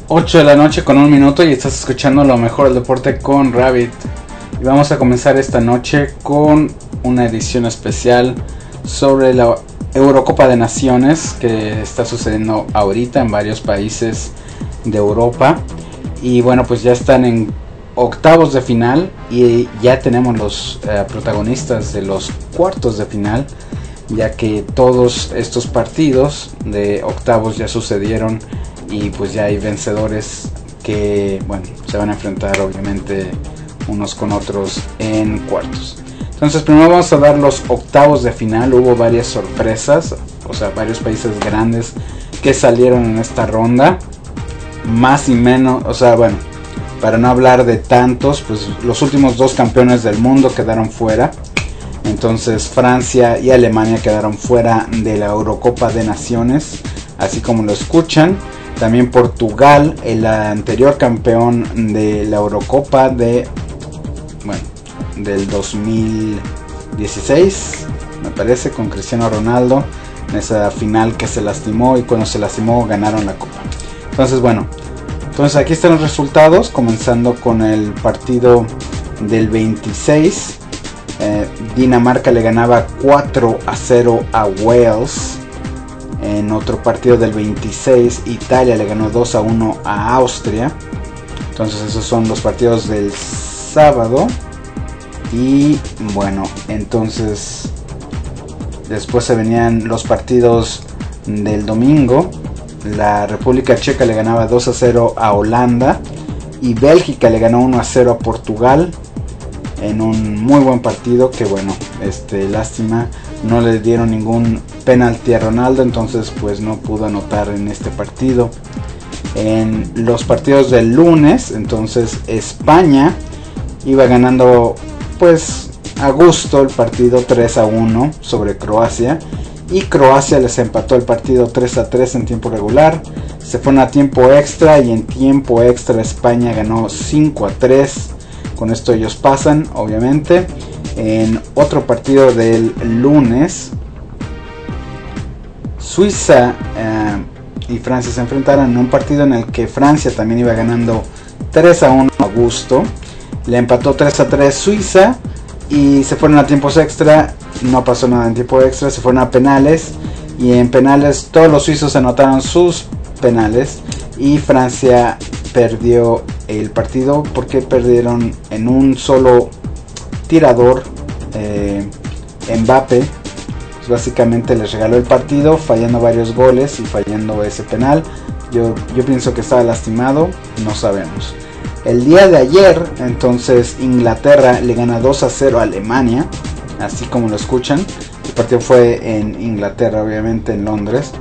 8 de la noche con 1 minuto y estás escuchando lo mejor del deporte con Rabbit. Y vamos a comenzar esta noche con una edición especial sobre la Eurocopa de Naciones que está sucediendo ahorita en varios países de Europa. Y bueno, pues ya están en octavos de final y ya tenemos los protagonistas de los cuartos de final, ya que todos estos partidos de octavos ya sucedieron y pues ya hay vencedores que, bueno, se van a enfrentar obviamente unos con otros en cuartos. Entonces primero vamos a dar los octavos de final. Hubo varias sorpresas, o sea, varios países grandes que salieron en esta ronda, más y menos, o sea, bueno, para no hablar de tantos, pues los últimos dos campeones del mundo quedaron fuera. Entonces Francia y Alemania quedaron fuera de la Eurocopa de Naciones, así como lo escuchan. También Portugal, el anterior campeón de la Eurocopa del 2016, me parece, con Cristiano Ronaldo, en esa final que se lastimó, y cuando se lastimó ganaron la copa. Entonces bueno, aquí están los resultados, comenzando con el partido del 26. Dinamarca le ganaba 4-0 a Wales. En otro partido del 26, Italia le ganó 2-1 a Austria. Entonces esos son los partidos del sábado. Y bueno, entonces después se venían los partidos del domingo. La República Checa le ganaba 2-0 a Holanda. Y Bélgica le ganó 1-0 a Portugal, en un muy buen partido que, bueno, lástima, no le dieron ningún penalti a Ronaldo, entonces pues no pudo anotar en este partido. En los partidos del lunes, entonces España iba ganando pues a gusto el partido 3-1 sobre Croacia, y Croacia les empató el partido 3-3 en tiempo regular. Se fueron a tiempo extra y en tiempo extra España ganó 5-3. Con esto ellos pasan, obviamente. En otro partido del lunes, Suiza y Francia se enfrentaron en un partido en el que Francia también iba ganando 3-1 a gusto. Le empató 3-3 Suiza y se fueron a tiempos extra. No pasó nada en tiempo extra, se fueron a penales. Y en penales todos los suizos anotaron sus penales y Francia perdió el partido porque perdieron en un solo tirador. Mbappé pues básicamente les regaló el partido, fallando varios goles y fallando ese penal. Yo pienso que estaba lastimado, no sabemos. El día de ayer, entonces, Inglaterra le gana 2-0 a Alemania, así como lo escuchan. El partido fue en Inglaterra, obviamente en Londres.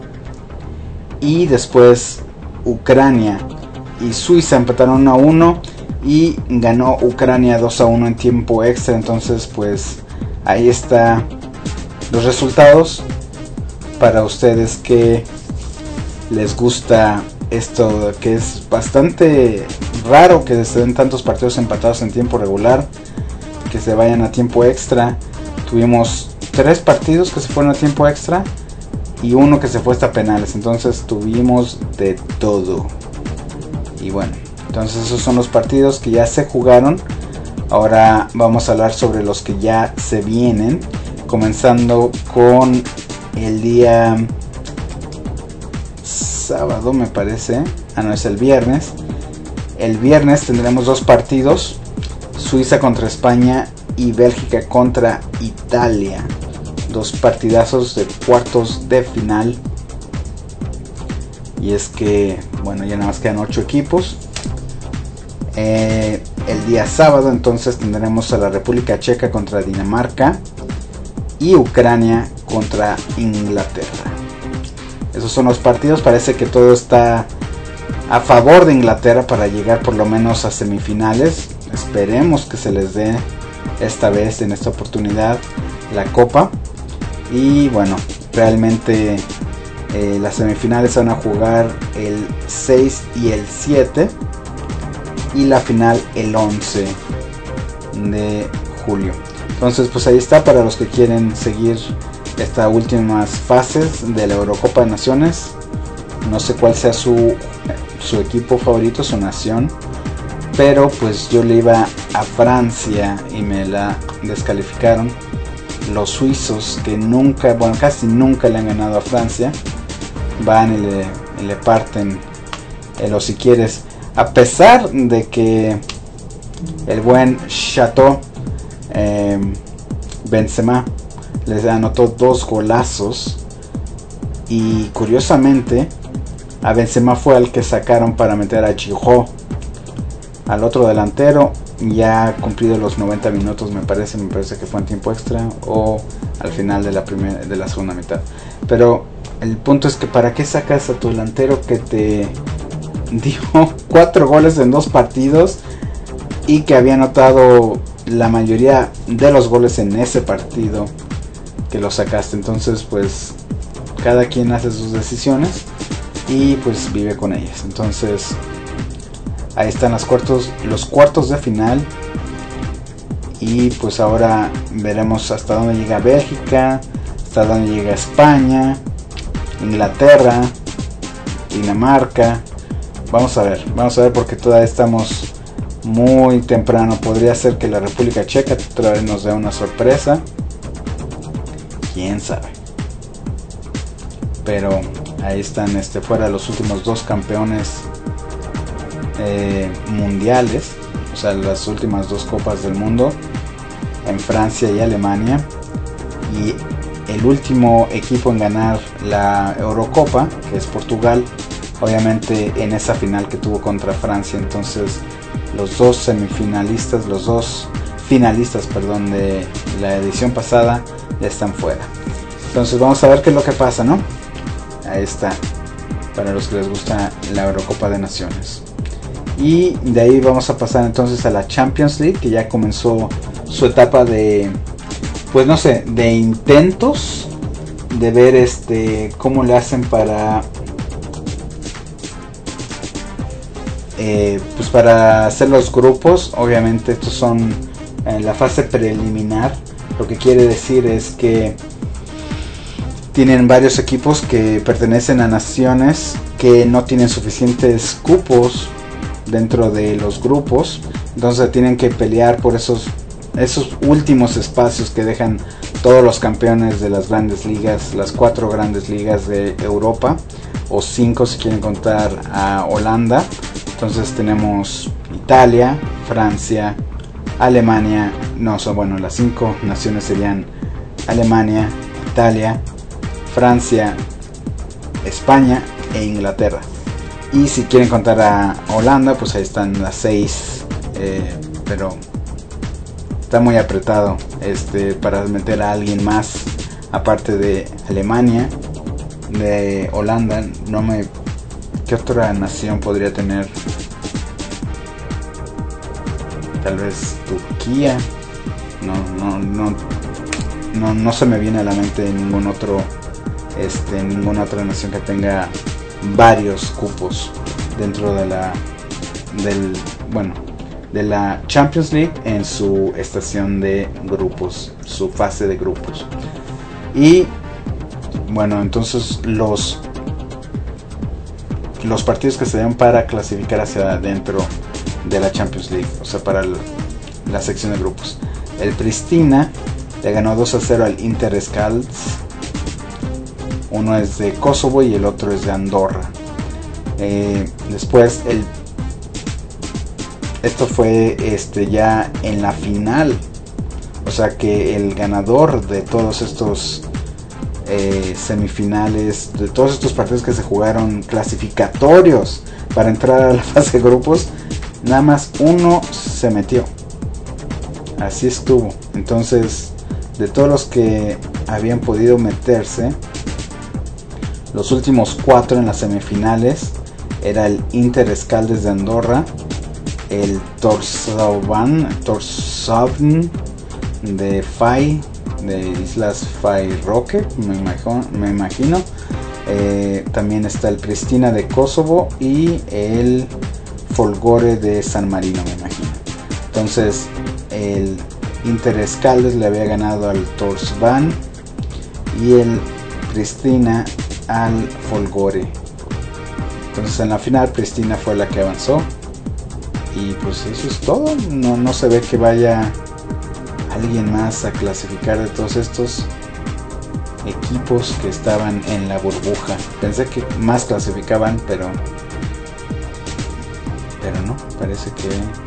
Y después Ucrania y Suiza empataron 1-1 y ganó Ucrania 2-1 en tiempo extra. Entonces pues ahí está los resultados para ustedes que les gusta esto, que es bastante raro que se den tantos partidos empatados en tiempo regular, que se vayan a tiempo extra. Tuvimos 3 partidos que se fueron a tiempo extra y uno que se fue hasta penales, entonces tuvimos de todo. Y bueno, entonces esos son los partidos que ya se jugaron. Ahora vamos a hablar sobre los que ya se vienen, comenzando con el día sábado, me parece. No, es el viernes. El viernes tendremos 2 partidos: Suiza contra España y Bélgica contra Italia. 2 partidazos de cuartos de final. Y es que, bueno, ya nada más quedan 8 equipos. El día sábado entonces tendremos a la República Checa contra Dinamarca y Ucrania contra Inglaterra. Esos son los partidos. Parece que todo está a favor de Inglaterra para llegar por lo menos a semifinales. Esperemos que se les dé esta vez, en esta oportunidad, la copa. Y bueno, realmente las semifinales se van a jugar el 6 y el 7 y la final el 11 de julio. Entonces pues ahí está, para los que quieren seguir estas últimas fases de la Eurocopa de Naciones. No sé cuál sea su su equipo favorito, su nación, pero pues yo le iba a Francia y me la descalificaron. Los suizos, que nunca, bueno, casi nunca le han ganado a Francia, van y le parten el o si quieres, a pesar de que el buen Chateau Benzema les anotó 2 golazos, y curiosamente a Benzema fue al que sacaron para meter a Giroud, al otro delantero, ya cumplido los 90 minutos, me parece que fue en tiempo extra o al final de la segunda mitad. Pero el punto es que ¿para qué sacas a tu delantero que te dio 4 goles en 2 partidos y que había anotado la mayoría de los goles en ese partido que lo sacaste? Entonces pues cada quien hace sus decisiones y pues vive con ellas. Entonces ahí están los cuartos de final, y pues ahora veremos hasta dónde llega Bélgica, hasta dónde llega España, Inglaterra, Dinamarca. Vamos a ver porque todavía estamos muy temprano. Podría ser que la República Checa otra vez nos dé una sorpresa, quién sabe. Pero ahí están fuera los últimos 2 campeones mundiales, o sea, las últimas 2 copas del mundo, en Francia y Alemania, y el último equipo en ganar la Eurocopa, que es Portugal, obviamente en esa final que tuvo contra Francia. Entonces los 2 finalistas de la edición pasada ya están fuera. Entonces vamos a ver qué es lo que pasa, ¿no? Ahí está, para los que les gusta la Eurocopa de Naciones. Y de ahí vamos a pasar entonces a la Champions League, que ya comenzó su etapa de, pues no sé, de intentos de ver cómo le hacen para pues para hacer los grupos. Obviamente estos son en la fase preliminar. Lo que quiere decir es que tienen varios equipos que pertenecen a naciones que no tienen suficientes cupos dentro de los grupos, entonces tienen que pelear por esos últimos espacios que dejan todos los campeones de las grandes ligas, las 4 grandes ligas de Europa, o 5 si quieren contar a Holanda. Entonces tenemos Italia, Francia, Alemania, las 5 naciones serían Alemania, Italia, Francia, España e Inglaterra. Y si quieren contar a Holanda, pues ahí están las 6, pero está muy apretado para meter a alguien más aparte de Alemania, de Holanda. ¿Qué otra nación podría tener? Tal vez Turquía. No se me viene a la mente ninguna otra nación que tenga varios cupos dentro de la Champions League en su estación de grupos, su fase de grupos. Y bueno, entonces los partidos que se dan para clasificar hacia adentro de la Champions League, o sea, para la sección de grupos. El Pristina le ganó 2-0 al Interskals. Uno es de Kosovo y el otro es de Andorra. Después esto fue ya en la final, o sea que el ganador de todos estos semifinales, de todos estos partidos que se jugaron clasificatorios para entrar a la fase de grupos, nada más uno se metió. Así estuvo. Entonces, de todos los que habían podido meterse, los últimos 4 en las semifinales era el Interskals de Andorra, el Tórshavn de Fai, de Islas Fairoque, me imagino. También está el Pristina de Kosovo y el Folgore de San Marino, me imagino. Entonces el Interskals le había ganado al Tórshavn y el Pristina al Folgore. Entonces en la final Pristina fue la que avanzó. Y pues eso es todo. No se ve que vaya alguien más a clasificar de todos estos equipos que estaban en la burbuja. Pensé que más clasificaban, pero no, parece que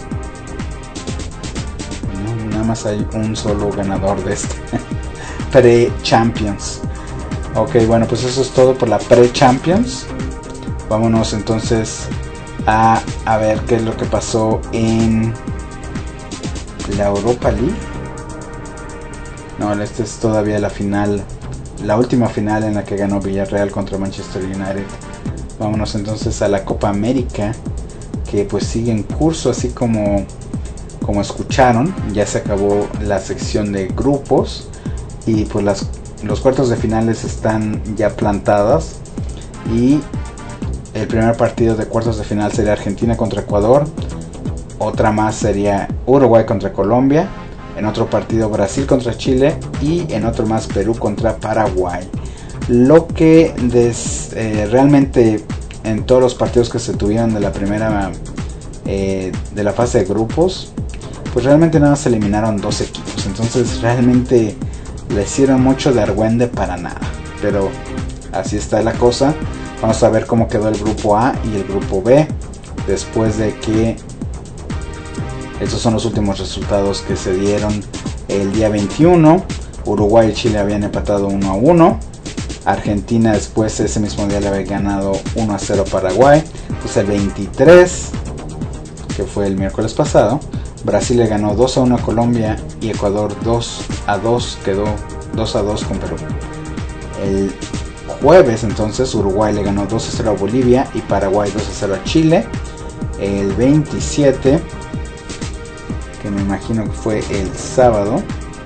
no, nada más hay un solo ganador de este Pre-Champions. Ok, bueno, pues eso es todo por la Pre-Champions. Vámonos entonces a ver qué es lo que pasó en la Europa League. No, esta es todavía la final, la última final en la que ganó Villarreal contra Manchester United. Vámonos entonces a la Copa América, que pues sigue en curso, así como escucharon. Ya se acabó la sección de grupos y pues los cuartos de finales están ya plantadas. Y el primer partido de cuartos de final sería Argentina contra Ecuador. Otra más sería Uruguay contra Colombia. En otro partido Brasil contra Chile. Y en otro más Perú contra Paraguay. Lo que realmente en todos los partidos que se tuvieron de la primera de la fase de grupos, pues realmente nada más se eliminaron 2 equipos. Entonces realmente le hicieron mucho de argüende para nada. Pero así está la cosa. Vamos a ver cómo quedó el grupo A y el grupo B después de que estos son los últimos resultados que se dieron el día 21. Uruguay y Chile habían empatado 1-1. Argentina después ese mismo día le había ganado 1-0 a Paraguay. Pues el 23, que fue el miércoles pasado, Brasil le ganó 2-1 a Colombia y Ecuador 2-2, quedó 2-2 con Perú. El jueves entonces Uruguay le ganó 2-0 a Bolivia y Paraguay 2-0 a Chile. El 27, que me imagino que fue el sábado,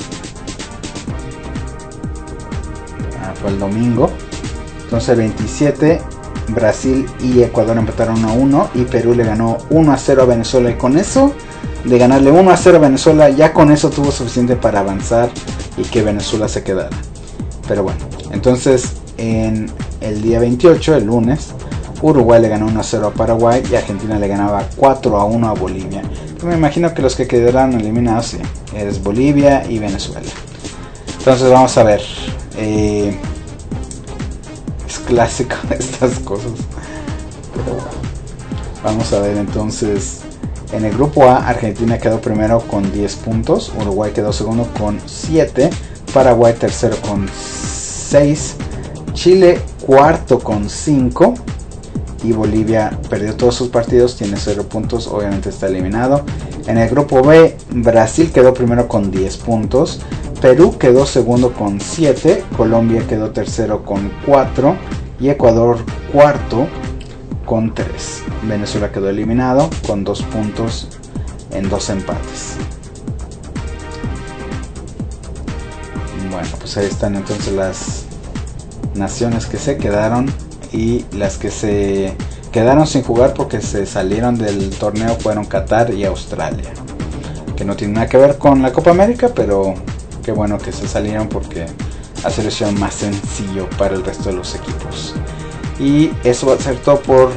fue el domingo. Entonces el 27 Brasil y Ecuador empataron 1-1 y Perú le ganó 1-0 a Venezuela. Y con eso, de ganarle 1-0 a Venezuela, ya con eso tuvo suficiente para avanzar y que Venezuela se quedara. Pero bueno, entonces en el día 28, el lunes, Uruguay le ganó 1-0 a Paraguay y Argentina le ganaba 4-1 a Bolivia. Me imagino que los que quedaron eliminados sí, es Bolivia y Venezuela. Entonces vamos a ver. Es clásico estas cosas. Pero vamos a ver entonces. En el grupo A, Argentina quedó primero con 10 puntos. Uruguay quedó segundo con 7. Paraguay tercero con 6. Chile cuarto con 5. Y Bolivia perdió todos sus partidos, tiene 0 puntos, obviamente está eliminado. En el grupo B, Brasil quedó primero con 10 puntos. Perú quedó segundo con 7. Colombia quedó tercero con 4. Y Ecuador cuarto con 3. Venezuela quedó eliminado con 2 puntos en 2 empates. Bueno, pues ahí están entonces las naciones que se quedaron. Y las que se quedaron sin jugar porque se salieron del torneo fueron Qatar y Australia, que no tiene nada que ver con la Copa América, pero qué bueno que se salieron porque hace la situación más sencillo para el resto de los equipos. Y eso va a ser todo por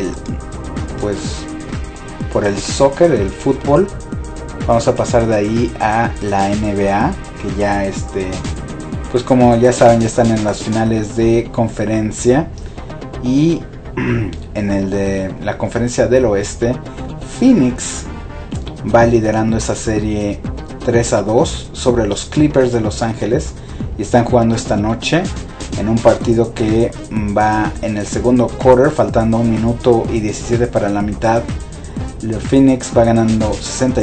el soccer, el fútbol. Vamos a pasar de ahí a la NBA, que ya pues como ya saben, ya están en las finales de conferencia. Y en el de la conferencia del oeste, Phoenix va liderando esa serie 3-2 sobre los Clippers de Los Ángeles. Y están jugando esta noche en un partido que va en el segundo quarter, faltando 1 minuto y 17 para la mitad. El Phoenix va ganando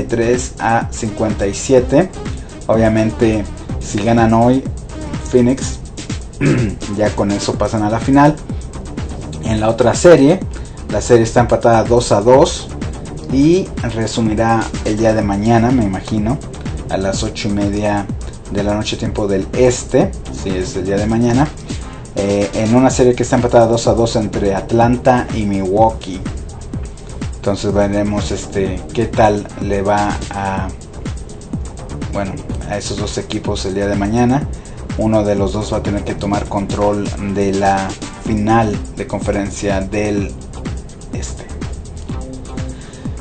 63-57. Obviamente, si ganan hoy Phoenix, ya con eso pasan a la final. En la otra serie, la serie está empatada 2-2 y resumirá el día de mañana, me imagino, a las 8:30 de la noche, tiempo del este, si es el día de mañana, en una serie que está empatada 2-2 entre Atlanta y Milwaukee. Entonces veremos qué tal le va a esos dos equipos el día de mañana. Uno de los dos va a tener que tomar control de la final de conferencia del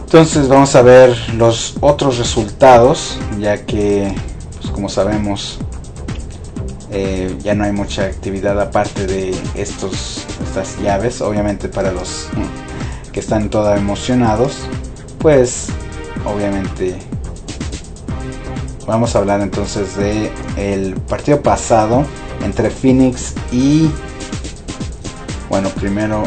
Entonces vamos a ver los otros resultados, ya que pues como sabemos ya no hay mucha actividad aparte de estas llaves. Obviamente para los que están todos emocionados, pues obviamente vamos a hablar entonces de el partido pasado entre Phoenix y, bueno, primero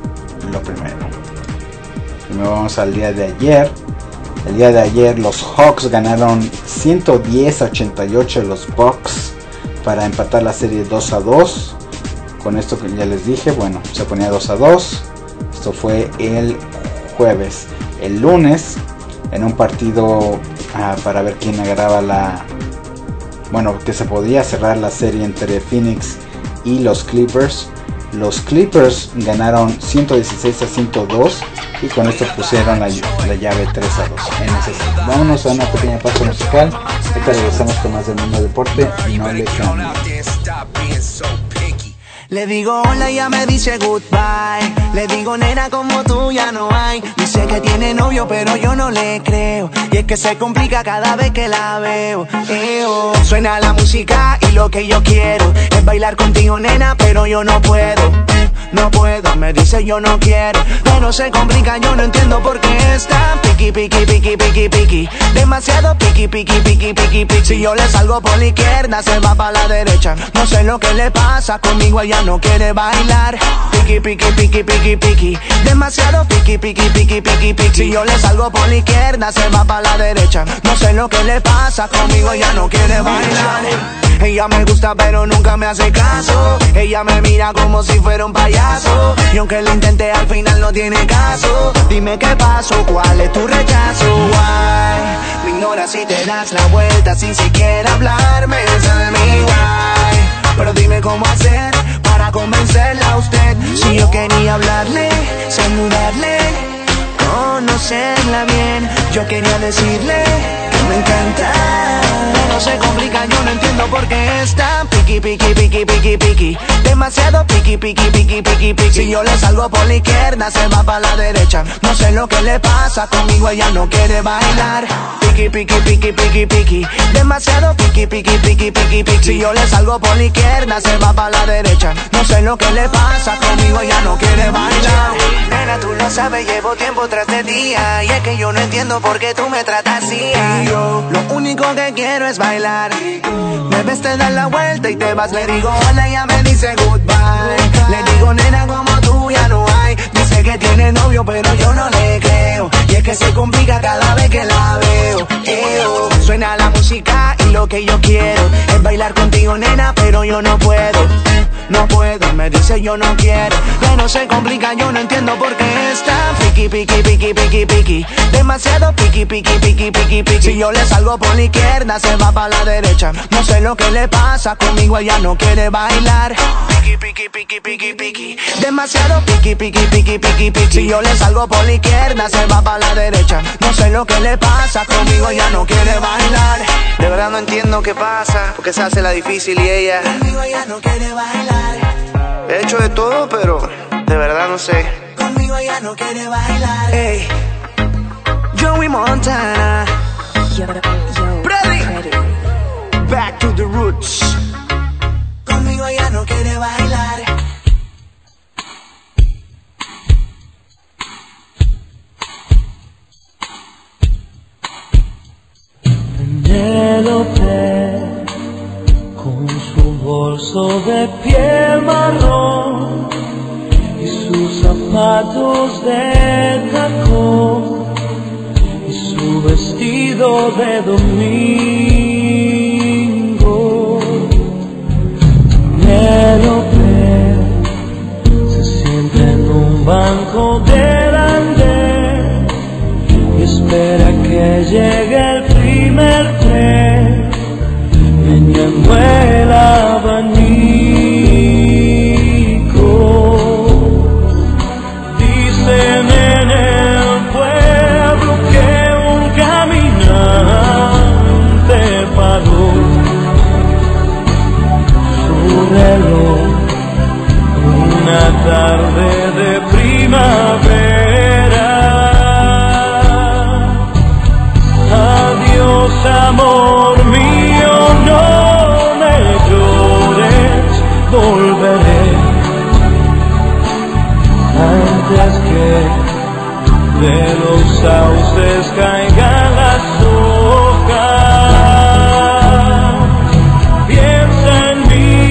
vamos al día de ayer. El día de ayer los Hawks ganaron 110-88 a los Bucks para empatar la serie 2-2. Con esto que ya les dije, bueno, se ponía 2-2. Esto fue el jueves. El lunes, en un partido para ver quién agarraba que se podía cerrar la serie entre Phoenix y los Clippers. Los Clippers ganaron 116-102 y con esto pusieron la llave 3-2. Vámonos a una pequeña pausa musical. Ahorita regresamos con más del mundo deporte y no le cambien. Le digo hola y ella me dice goodbye. Le digo nena como tú ya no hay. Dice que tiene novio pero yo no le creo. Y es que se complica cada vez que la veo. Suena la música y lo que yo quiero es bailar contigo nena pero yo no puedo. No puedo, me dice yo no quiero. Pero se complica, yo no entiendo por qué está piqui, piqui, piqui, piqui, piqui. Demasiado piqui, piqui, piqui, piqui, piqui. Si yo le salgo por la izquierda, se va para la derecha. No sé lo que le pasa, conmigo ella no quiere bailar. Piqui, piqui, piqui, piqui, piqui. Demasiado piqui, piqui, piqui, piqui, piqui. Si yo le salgo por la izquierda, se va para la derecha. No sé lo que le pasa, conmigo ella no quiere bailar. Ella me gusta pero nunca me hace caso. Ella me mira como si fuera un payaso. Y aunque lo intenté al final no tiene caso. Dime qué pasó, cuál es tu rechazo. Why? Me ignoras y te das la vuelta sin siquiera hablarme. Esa de mi why. Pero dime cómo hacer para convencerla a usted. Si yo quería hablarle, saludarle, conocerla bien. Yo quería decirle que me encanta. No se complica, yo no entiendo por qué está piqui, piqui, piqui, piqui, piqui. Demasiado piqui, piqui, piqui, piqui, piqui. Si yo le salgo por la izquierda, se va para la derecha. No sé lo que le pasa, conmigo ella no quiere bailar. Piqui, piqui, piqui, piqui, piqui. Demasiado piqui, piqui, piqui, piqui, piqui. Si yo le salgo por la izquierda, se va para la derecha. No sé lo que le pasa, conmigo ella no quiere bailar. Nena, tú lo sabes, llevo tiempo tras de ti. Y es que yo no entiendo por qué tú me tratas así. Y yo lo único que quiero es bailar. Me ves, te das la vuelta y te vas. Le digo hola y ella me dice goodbye. Le digo nena como tú ya no hay. Dice que tiene novio pero yo no le creo. Y es que se complica cada vez que la veo. Suena la música y lo que yo quiero es bailar contigo nena pero yo no puedo. No puedo, me dice yo no quiero. Pero se complica, yo no entiendo por qué está piqui, piqui, piqui, piqui, piqui. Demasiado piqui, piqui, piqui, piqui, piqui. Si yo le salgo por la izquierda, se va para la derecha. No sé lo que le pasa, conmigo ella no quiere bailar. Piqui, piqui, piqui, piqui, piqui. Demasiado piqui, piqui, piqui, piqui, piqui. Si yo le salgo por la izquierda, se va para la derecha. No sé lo que le pasa, conmigo ella no quiere bailar. De verdad no entiendo qué pasa, porque se hace la difícil y ella conmigo ella no quiere bailar. He hecho de todo, pero de verdad no sé. Conmigo ella no quiere bailar. Hey, Joey Montana. Ready. Back to the roots. Conmigo ella no quiere bailar. Penélope, con su bolso de piel marrón y sus zapatos de tacón y su vestido de domingo. Penélope se sienta en un banco del andén y espera que llegue el primer tren, meneando el abanico. Dicen en el pueblo que un caminante paró su reloj una tarde de primavera. volveré antes que de los sauces caigan las hojas. Piensa en mí,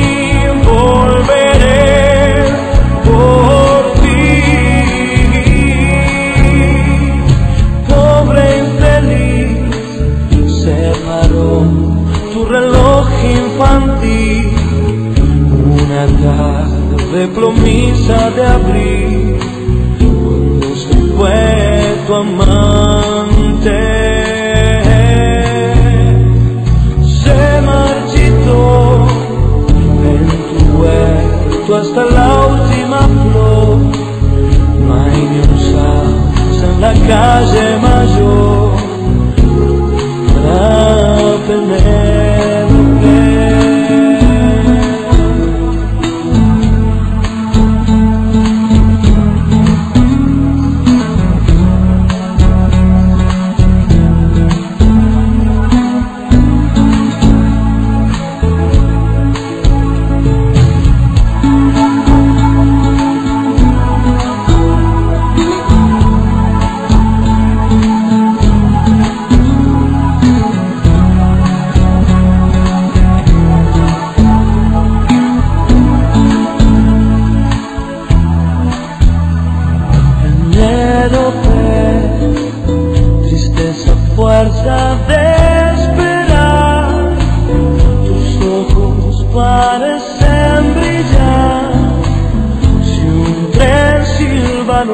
volveré por ti. Pobre infeliz, se paró tu reloj infantil una tarde plomiza de abril, cuando se fue tu amante. Se marchitó en tu huerto hasta la última flor. No hay ni un sauce en la calle mayor para Penélope. Tristeza, fuerza de esperar, tus ojos parecen brillar, si un tren silba a lo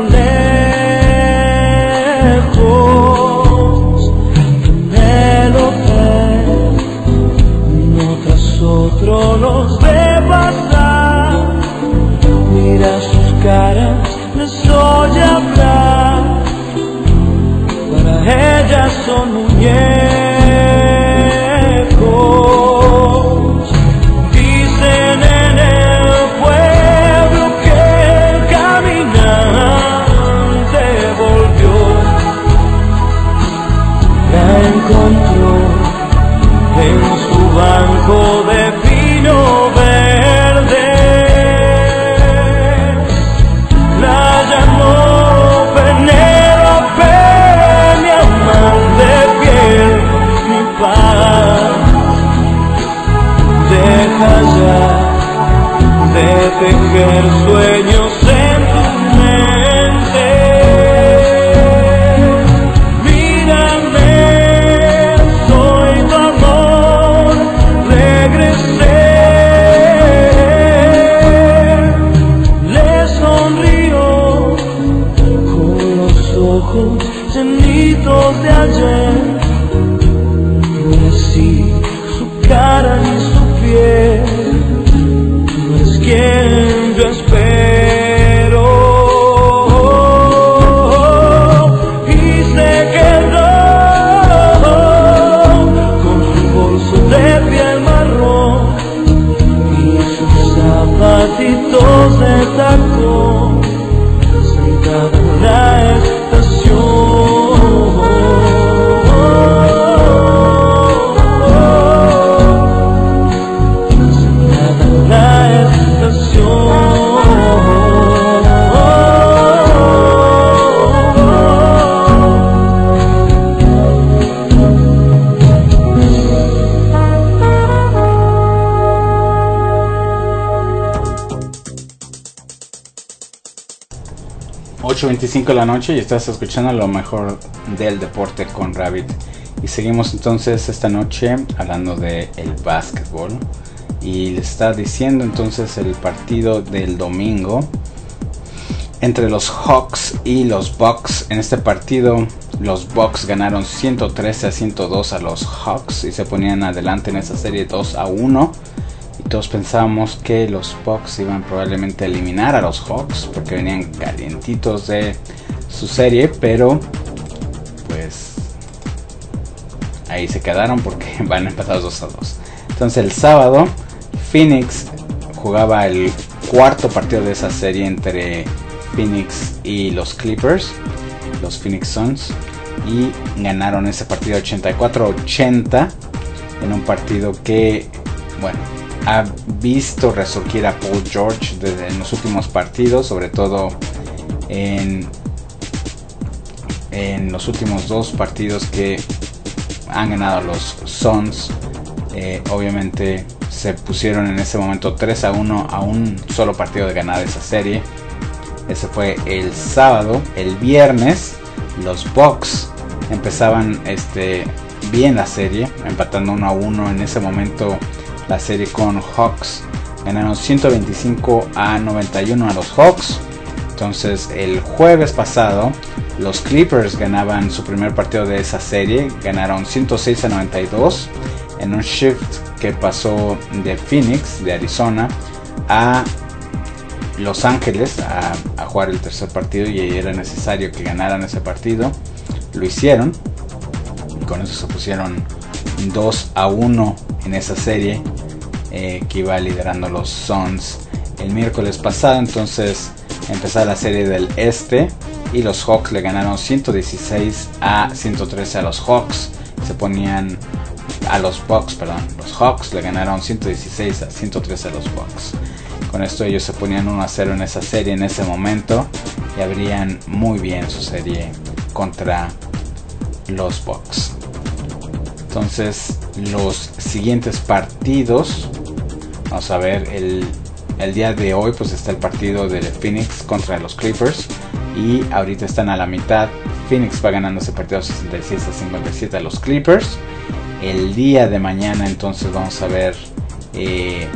lejos. Penélope, uno tras otro los ve pasar, mira sus caras, les oye hablar, para ellas son muñecos. Dicen en el pueblo que el caminante volvió, la encontró en su banco de pino verde. La llamó Penélope, mi amante fiel, mi paz. Deja ya de tejer sueños en tu mente. Mírame, soy tu amor, regresé. Le sonrió con los ojos llenitos de ayer, no es así su cara ni su piel, no es quien yo espero. Y se quedó con su bolso de piel marrón y sus zapatitos de tacón, sentada en la .25 de la noche y estás escuchando lo mejor del deporte con Rabbit. Y seguimos entonces esta noche hablando de el básquetbol. Y les está diciendo entonces el partido del domingo entre los Hawks y los Bucks. En este partido los Bucks ganaron 113-102 a los Hawks y se ponían adelante en esa serie 2-1. Y todos pensábamos que los Bucks iban probablemente a eliminar a los Hawks porque venían calientitos de su serie, pero pues ahí se quedaron porque van empatados 2-2. Entonces el sábado Phoenix jugaba el cuarto partido de esa serie entre Phoenix y los Clippers, los Phoenix Suns, y ganaron ese partido 84-80 en un partido que, bueno, ha visto resurgir a Paul George en los últimos partidos, sobre todo en los últimos 2 partidos que han ganado los Suns. Obviamente se pusieron en ese momento 3-1 a un solo partido de ganar esa serie. Ese fue el sábado. El viernes los Bucks empezaban bien la serie, empatando 1-1 en ese momento la serie con Hawks. Ganaron 125-91 a los Hawks. Entonces el jueves pasado los Clippers ganaban su primer partido de esa serie, ganaron 106-92 en un shift que pasó de Phoenix, de Arizona, a Los Ángeles a jugar el tercer partido, y era necesario que ganaran ese partido. Lo hicieron y con eso se pusieron 2-1 en esa serie, que iba liderando los Suns el miércoles pasado. Entonces empezaba la serie del este y los Hawks le ganaron 116-113 a los Hawks. Se ponían a los Bucks, perdón. Los Hawks le ganaron 116-113 a los Bucks. Con esto ellos se ponían 1-0 en esa serie en ese momento y abrían muy bien su serie contra los Bucks. Entonces los siguientes partidos, vamos a ver, el día de hoy pues está el partido de Phoenix contra los Clippers y ahorita están a la mitad. Phoenix va ganando ese partido 66-57 a los Clippers. El día de mañana entonces vamos a ver el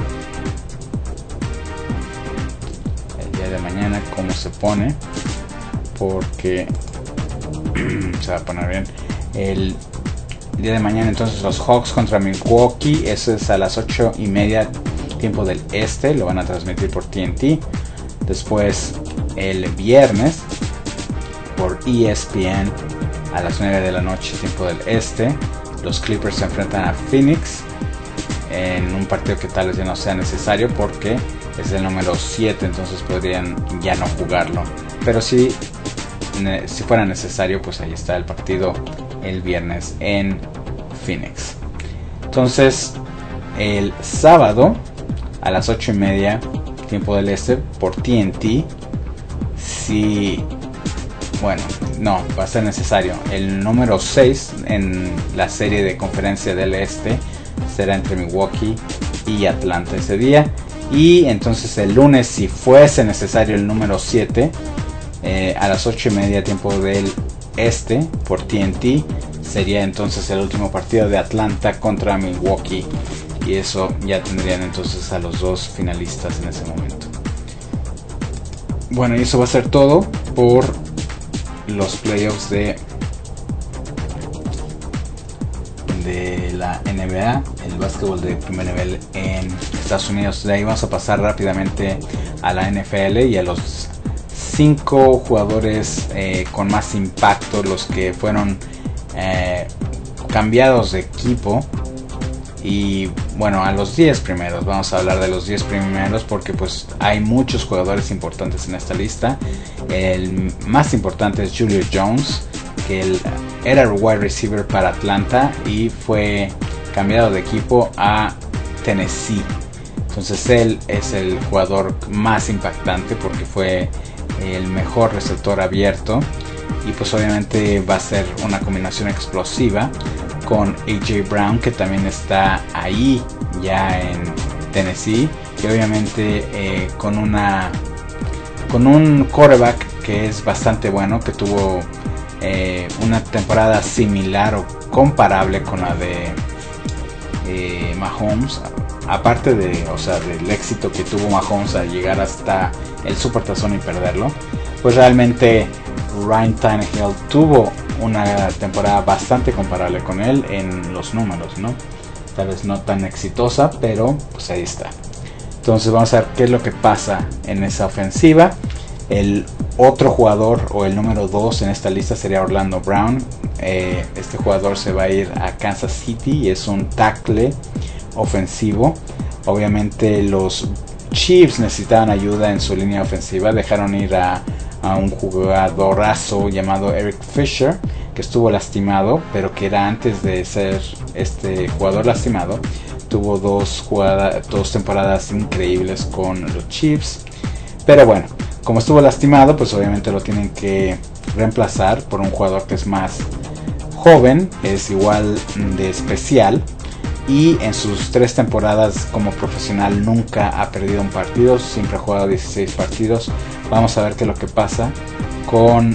día de mañana cómo se pone, porque se va a poner bien. El día de mañana entonces los Hawks contra Milwaukee, eso es a las 8:30 tiempo del este, lo van a transmitir por TNT. Después el viernes por ESPN a las 9 de la noche tiempo del este, los Clippers se enfrentan a Phoenix en un partido que tal vez ya no sea necesario porque es el número 7, entonces podrían ya no jugarlo, pero si fuera necesario pues ahí está el partido el viernes en Phoenix. Entonces el sábado a las 8:30 tiempo del este por TNT, no va a ser necesario. El número 6 en la serie de conferencia del este será entre Milwaukee y Atlanta ese día, y entonces el lunes, si fuese necesario, el número 7 a las 8:30 tiempo del este por TNT sería entonces el último partido de Atlanta contra Milwaukee, y eso ya tendrían entonces a los 2 finalistas en ese momento. Bueno, y eso va a ser todo por los playoffs de la NBA, el básquetbol de primer nivel en Estados Unidos. De ahí vamos a pasar rápidamente a la NFL y a los 5 jugadores con más impacto, los que fueron cambiados de equipo. Y bueno, a los 10 primeros, vamos a hablar de los 10 primeros porque pues hay muchos jugadores importantes en esta lista. El más importante es Julio Jones, que él era el wide receiver para Atlanta y fue cambiado de equipo a Tennessee. Entonces él es el jugador más impactante porque fue el mejor receptor abierto, y pues obviamente va a ser una combinación explosiva con AJ Brown, que también está ahí ya en Tennessee, y obviamente con un quarterback que es bastante bueno, que tuvo una temporada similar o comparable con la de Mahomes, aparte del éxito que tuvo Mahomes al llegar hasta el Supertazón y perderlo. Pues realmente Ryan Tannehill tuvo una temporada bastante comparable con él en los números, ¿no? Tal vez no tan exitosa, pero pues ahí está. Entonces vamos a ver qué es lo que pasa en esa ofensiva. El otro jugador, o el número 2 en esta lista, sería Orlando Brown. Este jugador se va a ir a Kansas City y es un tackle ofensivo. Obviamente los Chiefs necesitaban ayuda en su línea ofensiva. Dejaron ir a un jugadorazo llamado Eric Fisher, que estuvo lastimado, pero que era, antes de ser este jugador lastimado, tuvo dos temporadas increíbles con los Chiefs. Pero bueno, como estuvo lastimado, pues obviamente lo tienen que reemplazar por un jugador que es más joven, es igual de especial, y en sus 3 temporadas como profesional nunca ha perdido un partido, siempre ha jugado 16 partidos. Vamos a ver qué es lo que pasa con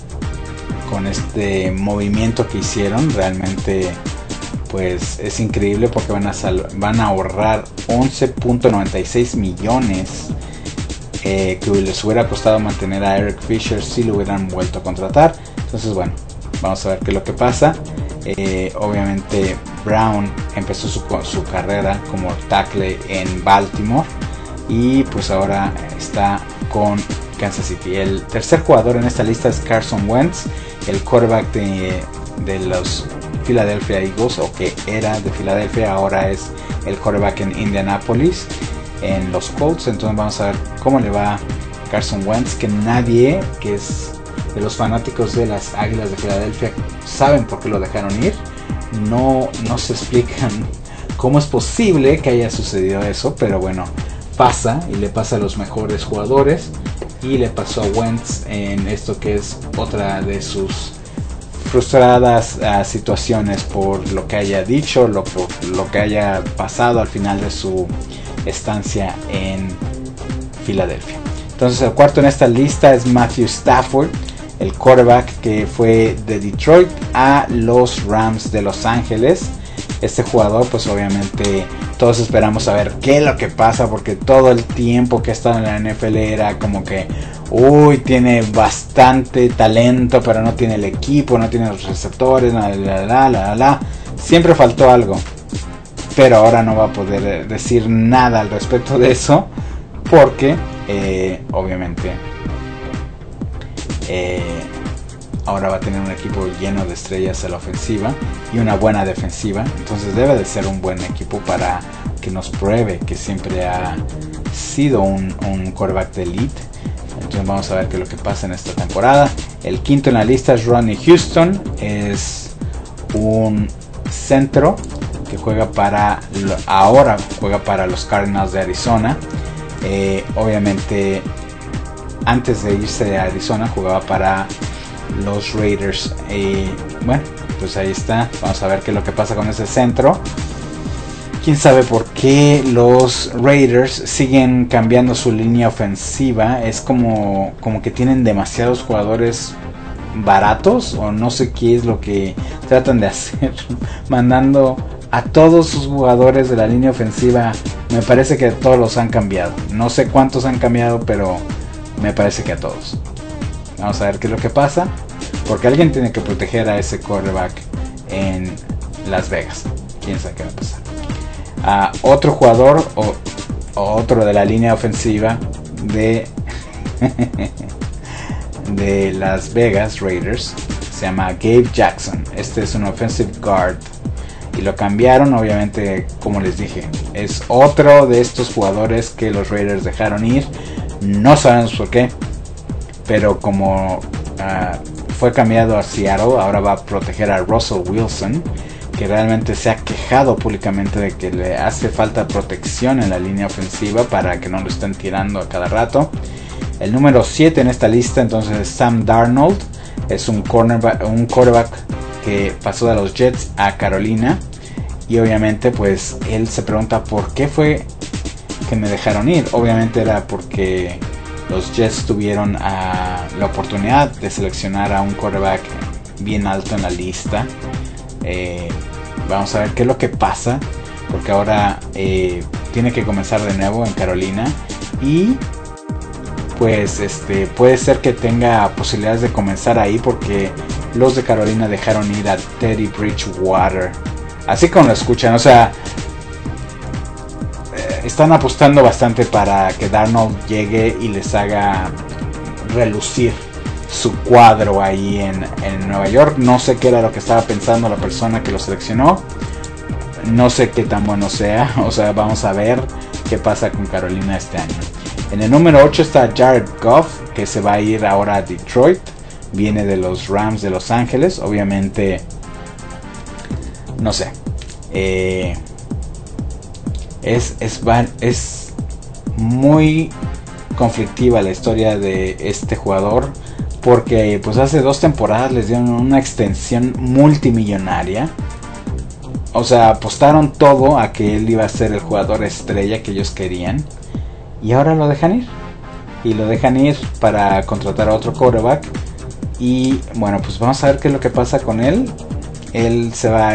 este movimiento que hicieron. Realmente pues es increíble, porque van a ahorrar 11.96 millones que les hubiera costado mantener a Eric Fisher si lo hubieran vuelto a contratar. Entonces bueno, vamos a ver qué es lo que pasa. Obviamente Brown empezó su carrera como tackle en Baltimore y pues ahora está con Kansas City. El tercer jugador en esta lista es Carson Wentz, el quarterback de los Philadelphia Eagles, o que era de Filadelfia, ahora es el quarterback en Indianapolis en los Colts. Entonces vamos a ver cómo le va a Carson Wentz, que nadie que es de los fanáticos de las Águilas de Filadelfia saben por qué lo dejaron ir. No se explican cómo es posible que haya sucedido eso, pero bueno, pasa, y le pasa a los mejores jugadores, y le pasó a Wentz en esto que es otra de sus frustradas situaciones por lo que haya dicho, lo que haya pasado al final de su estancia en Filadelfia. Entonces el cuarto en esta lista es Matthew Stafford, el quarterback que fue de Detroit a los Rams de Los Ángeles. Este jugador pues obviamente todos esperamos saber qué es lo que pasa, porque todo el tiempo que ha estado en la NFL era como que tiene bastante talento, pero no tiene el equipo, no tiene los receptores, siempre faltó algo. Pero ahora no va a poder decir nada al respecto de eso, porque obviamente ahora va a tener un equipo lleno de estrellas a la ofensiva y una buena defensiva. Entonces debe de ser un buen equipo para que nos pruebe que siempre ha sido un quarterback de elite. Entonces vamos a ver qué es lo que pasa en esta temporada. El quinto en la lista es Rodney Houston, es un centro que ahora juega para los Cardinals de Arizona. Obviamente antes de irse a Arizona jugaba para los Raiders. Bueno, pues ahí está. Vamos a ver qué es lo que pasa con ese centro. Quién sabe por qué los Raiders siguen cambiando su línea ofensiva. Es como que tienen demasiados jugadores baratos, o no sé qué es lo que tratan de hacer, mandando a todos sus jugadores de la línea ofensiva. Me parece que todos los han cambiado. No sé cuántos han cambiado, pero me parece que a todos. Vamos a ver qué es lo que pasa, porque alguien tiene que proteger a ese quarterback en Las Vegas. Quién sabe qué va a pasar. Otro jugador o otro de la línea ofensiva de de Las Vegas Raiders se llama Gabe Jackson. Este es un offensive guard y lo cambiaron, obviamente, como les dije, es otro de estos jugadores que los Raiders dejaron ir. No sabemos por qué, pero como fue cambiado a Seattle, ahora va a proteger a Russell Wilson, que realmente se ha quejado públicamente de que le hace falta protección en la línea ofensiva para que no lo estén tirando a cada rato. El número 7 en esta lista entonces es Sam Darnold, es un quarterback que pasó de los Jets a Carolina, y obviamente pues él se pregunta por qué fue que me dejaron ir. Obviamente era porque los Jets tuvieron la oportunidad de seleccionar a un quarterback bien alto en la lista. Vamos a ver qué es lo que pasa, porque ahora tiene que comenzar de nuevo en Carolina, y pues puede ser que tenga posibilidades de comenzar ahí, porque los de Carolina dejaron ir a Teddy Bridgewater, así como lo escuchan. O sea, están apostando bastante para que Darnold llegue y les haga relucir su cuadro ahí en Nueva York. No sé qué era lo que estaba pensando la persona que lo seleccionó, no sé qué tan bueno sea. O sea, vamos a ver qué pasa con Carolina este año. En el número 8 está Jared Goff, que se va a ir ahora a Detroit, viene de los Rams de Los Ángeles. Obviamente, no sé, es muy conflictiva la historia de este jugador, porque pues hace 2 temporadas les dieron una extensión multimillonaria. O sea, apostaron todo a que él iba a ser el jugador estrella que ellos querían, y ahora lo dejan ir. Y lo dejan ir para contratar a otro quarterback. Y bueno, pues vamos a ver qué es lo que pasa con él. Él se va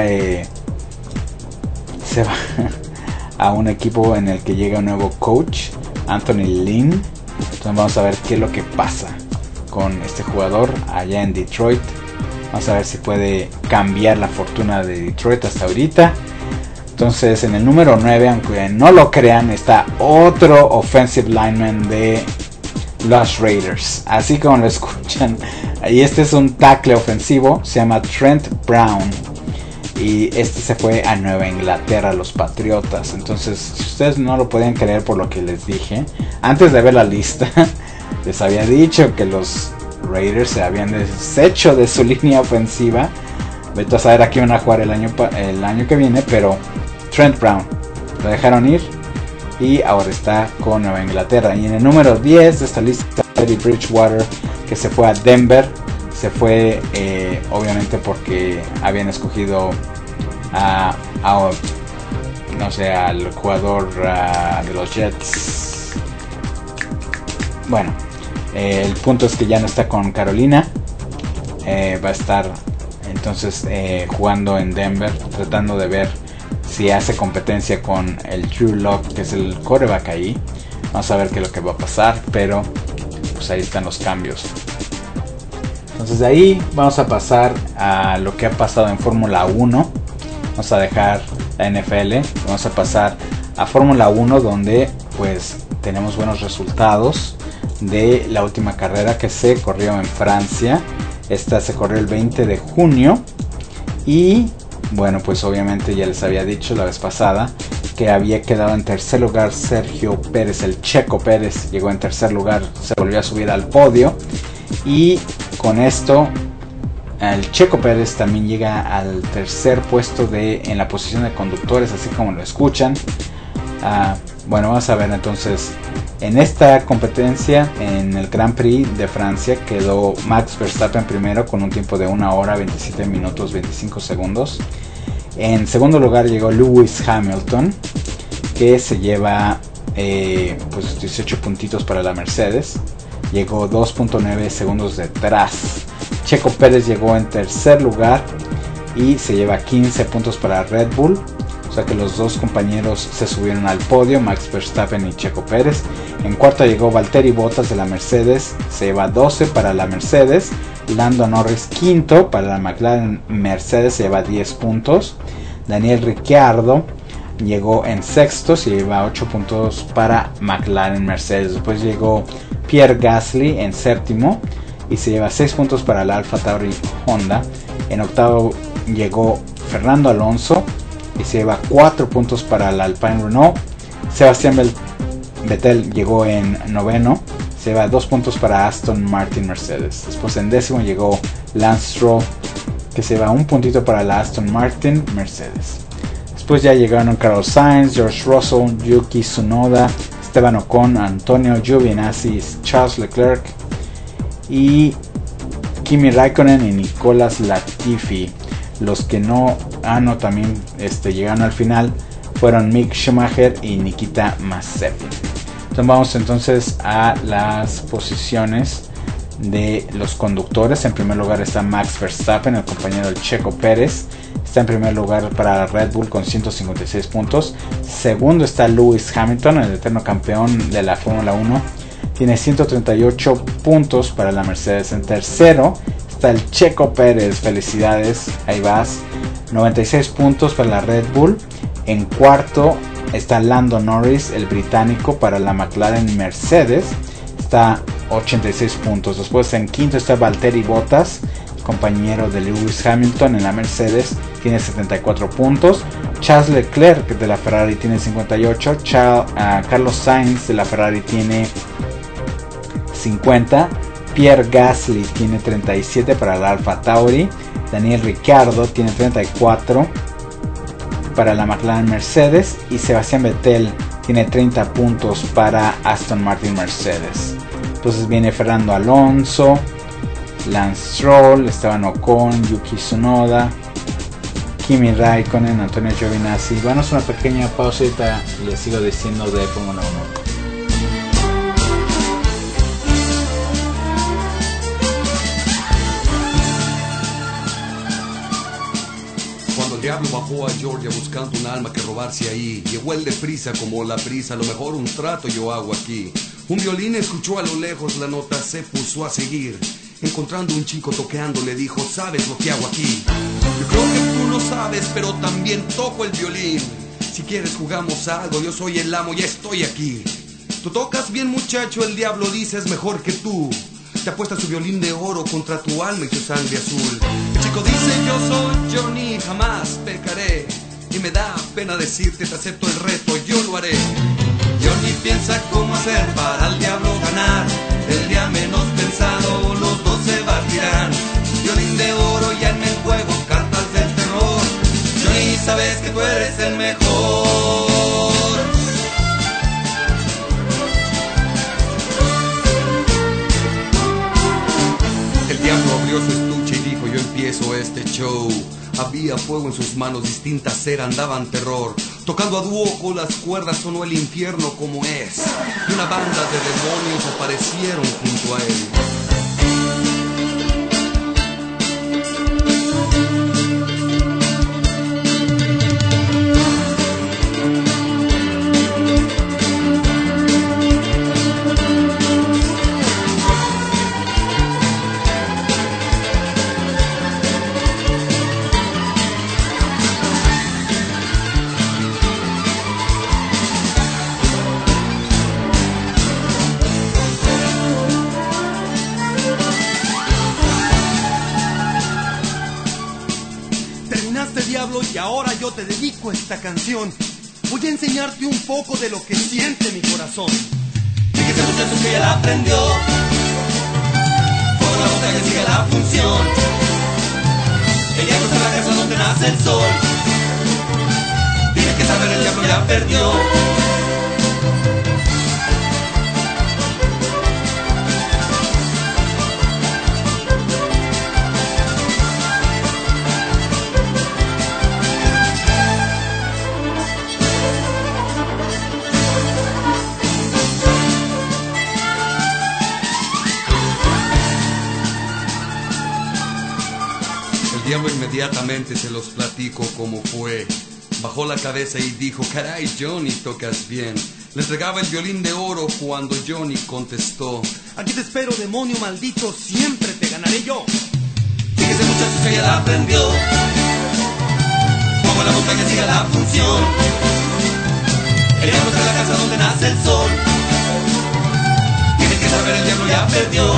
a un equipo en el que llega un nuevo coach, Anthony Lynn. Entonces vamos a ver qué es lo que pasa con este jugador allá en Detroit. Vamos a ver si puede cambiar la fortuna de Detroit hasta ahorita. Entonces en el número 9, aunque no lo crean, está otro offensive lineman de los Raiders, así como lo escuchan. Y este es un tackle ofensivo, se llama Trent Brown. Y este se fue a Nueva Inglaterra, a los Patriotas. Entonces, si ustedes no lo podían creer por lo que les dije, antes de ver la lista, les había dicho que los Raiders se habían deshecho de su línea ofensiva. Vete a saber a qué van a jugar el año que viene, pero Trent Brown lo dejaron ir y ahora está con Nueva Inglaterra. Y en el número 10 de esta lista, Teddy Bridgewater, que se fue a Denver. Se fue obviamente porque habían escogido no sé, al jugador de los Jets. Bueno, el punto es que ya no está con Carolina. Va a estar entonces jugando en Denver, tratando de ver si hace competencia con el Drew Lock, que es el quarterback ahí. Vamos a ver qué es lo que va a pasar, pero pues ahí están los cambios. Entonces de ahí vamos a pasar a lo que ha pasado en Fórmula 1. Vamos a dejar la NFL, vamos a pasar a Fórmula 1, donde pues tenemos buenos resultados de la última carrera que se corrió en Francia. Esta se corrió el 20 de junio y bueno, pues obviamente ya les había dicho la vez pasada que había quedado en tercer lugar Sergio Pérez, el Checo Pérez llegó en tercer lugar, se volvió a subir al podio. Y con esto el Checo Pérez también llega al tercer puesto en la posición de conductores, así como lo escuchan. Bueno, vamos a ver entonces. En esta competencia, en el Grand Prix de Francia, quedó Max Verstappen primero con un tiempo de 1 hora 27 minutos 25 segundos. En segundo lugar llegó Lewis Hamilton, que se lleva pues 18 puntitos para la Mercedes. Llegó 2.9 segundos detrás. Checo Pérez llegó en tercer lugar y se lleva 15 puntos para Red Bull. O sea que los dos compañeros se subieron al podio, Max Verstappen y Checo Pérez. En cuarto llegó Valtteri Bottas de la Mercedes, se lleva 12 para la Mercedes. Lando Norris quinto para la McLaren Mercedes, se lleva 10 puntos. Daniel Ricciardo llegó en sexto, se lleva 8 puntos para McLaren Mercedes. Después llegó Pierre Gasly en séptimo y se lleva 6 puntos para el Alfa Tauri Honda. En octavo llegó Fernando Alonso y se lleva 4 puntos para el Alpine Renault. Sebastián Vettel llegó en noveno, se lleva 2 puntos para Aston Martin Mercedes. Después en décimo llegó Lance Stroll, que se lleva 1 puntito para la Aston Martin Mercedes. Después ya llegaron Carlos Sainz, George Russell, Yuki Tsunoda, Esteban Ocon, Antonio Giovinazzi, Charles Leclerc y Kimi Raikkonen y Nicolas Latifi. Los que también llegaron al final fueron Mick Schumacher y Nikita Mazepin. Entonces vamos entonces a las posiciones de los conductores. En primer lugar está Max Verstappen, el compañero del Checo Pérez. Está en primer lugar para Red Bull con 156 puntos. Segundo está Lewis Hamilton, el eterno campeón de la Fórmula 1. Tiene 138 puntos para la Mercedes. En tercero está el Checo Pérez, felicidades, ahí vas. 96 puntos para la Red Bull. En cuarto está Lando Norris, el británico, para la McLaren Mercedes. Está 86 puntos. Después en quinto está Valtteri Bottas, compañero de Lewis Hamilton en la Mercedes, tiene 74 puntos. Charles Leclerc de la Ferrari tiene 58. Carlos Sainz de la Ferrari tiene 50. Pierre Gasly tiene 37 para el Alfa Tauri. Daniel Ricciardo tiene 34. para la McLaren Mercedes y Sebastián Vettel tiene 30 puntos para Aston Martin Mercedes. Entonces viene Fernando Alonso, Lance Stroll, Esteban Ocon, Yuki Tsunoda, Kimi Raikkonen, Antonio Giovinazzi. Bueno, es una pequeña pausita y les sigo diciendo de Fórmula 1. Cuando el diablo bajó a Georgia buscando un alma que robarse ahí, llegó él deprisa como la prisa, a lo mejor un trato yo hago aquí. Un violín escuchó a lo lejos la nota, se puso a seguir. Encontrando un chico toqueando le dijo, ¿sabes lo que hago aquí? Yo creo que tú lo sabes, pero también toco el violín. Si quieres jugamos algo, yo soy el amo, ya estoy aquí. Tú tocas bien muchacho, el diablo dice es mejor que tú. Te apuesta su violín de oro contra tu alma y tu sangre azul. El chico dice yo soy Johnny, jamás pecaré. Y me da pena decirte, te acepto el reto, yo lo haré. Johnny piensa cómo hacer para al diablo ganar. El día menos pensado los dos se batirán. Violín de oro ya en el juego, cartas del terror. Johnny, sabes que tú eres el mejor. El diablo abrió su estuche y dijo yo empiezo este show. Había fuego en sus manos, distintas ceras daban terror. Tocando a dúo con las cuerdas sonó el infierno como es. Y una banda de demonios aparecieron junto a él. Y ahora yo te dedico esta canción. Voy a enseñarte un poco de lo que siente mi corazón. Fíjese muchacho que ya la aprendió. Por la bota que sigue la función. Ella está en la casa donde nace el sol. Tiene que saber el diablo ya perdió. El diablo inmediatamente se los platico cómo fue. Bajó la cabeza y dijo, caray Johnny, tocas bien. Le entregaba el violín de oro cuando Johnny contestó, aquí te espero demonio maldito, siempre te ganaré yo. Fíjese muchacho que ya la aprendió. Como la montaña sigue la función. El diablo está en la casa donde nace el sol. Tienes que saber el diablo ya perdió.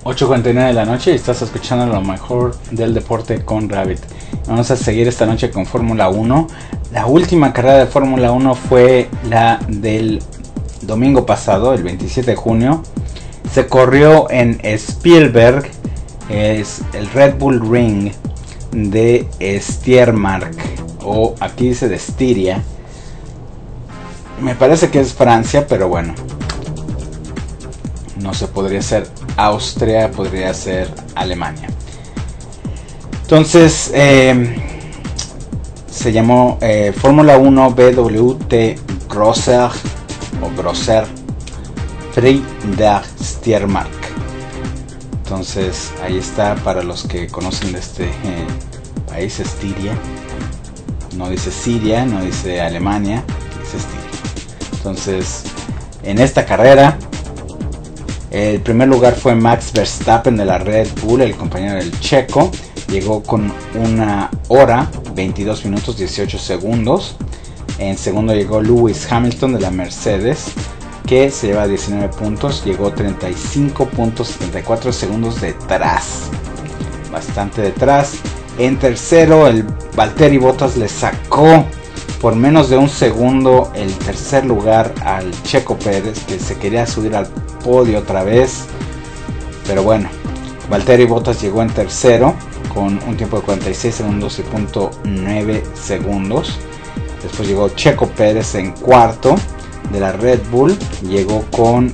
8:49 de la noche y estás escuchando lo mejor del deporte con Rabbit. Vamos a seguir esta noche con Fórmula 1. La última carrera de Fórmula 1 fue la del domingo pasado, el 27 de junio. Se corrió en Spielberg, es el Red Bull Ring de Steiermark, o aquí dice de Estiria. Me parece que es Francia, pero bueno, no se podría ser Austria, podría ser Alemania. Entonces se llamó Fórmula 1 BWT Grosser Prix de Steiermark. Entonces ahí está para los que conocen de este país, Estiria. No dice Siria, no dice Alemania, dice Estiria. Entonces en esta carrera el primer lugar fue Max Verstappen de la Red Bull, el compañero del checo. Llegó con 1 hora, 22 minutos, 18 segundos. En segundo llegó Lewis Hamilton de la Mercedes, que se lleva 19 puntos. Llegó 35.74 segundos detrás. Bastante detrás. En tercero, el Valtteri Bottas le sacó por menos de un segundo el tercer lugar al Checo Pérez, que se quería subir al podio otra vez. Pero bueno, Valtteri Bottas llegó en tercero con un tiempo de 46 segundos y .9 segundos. Después llegó Checo Pérez en cuarto de la Red Bull. Llegó con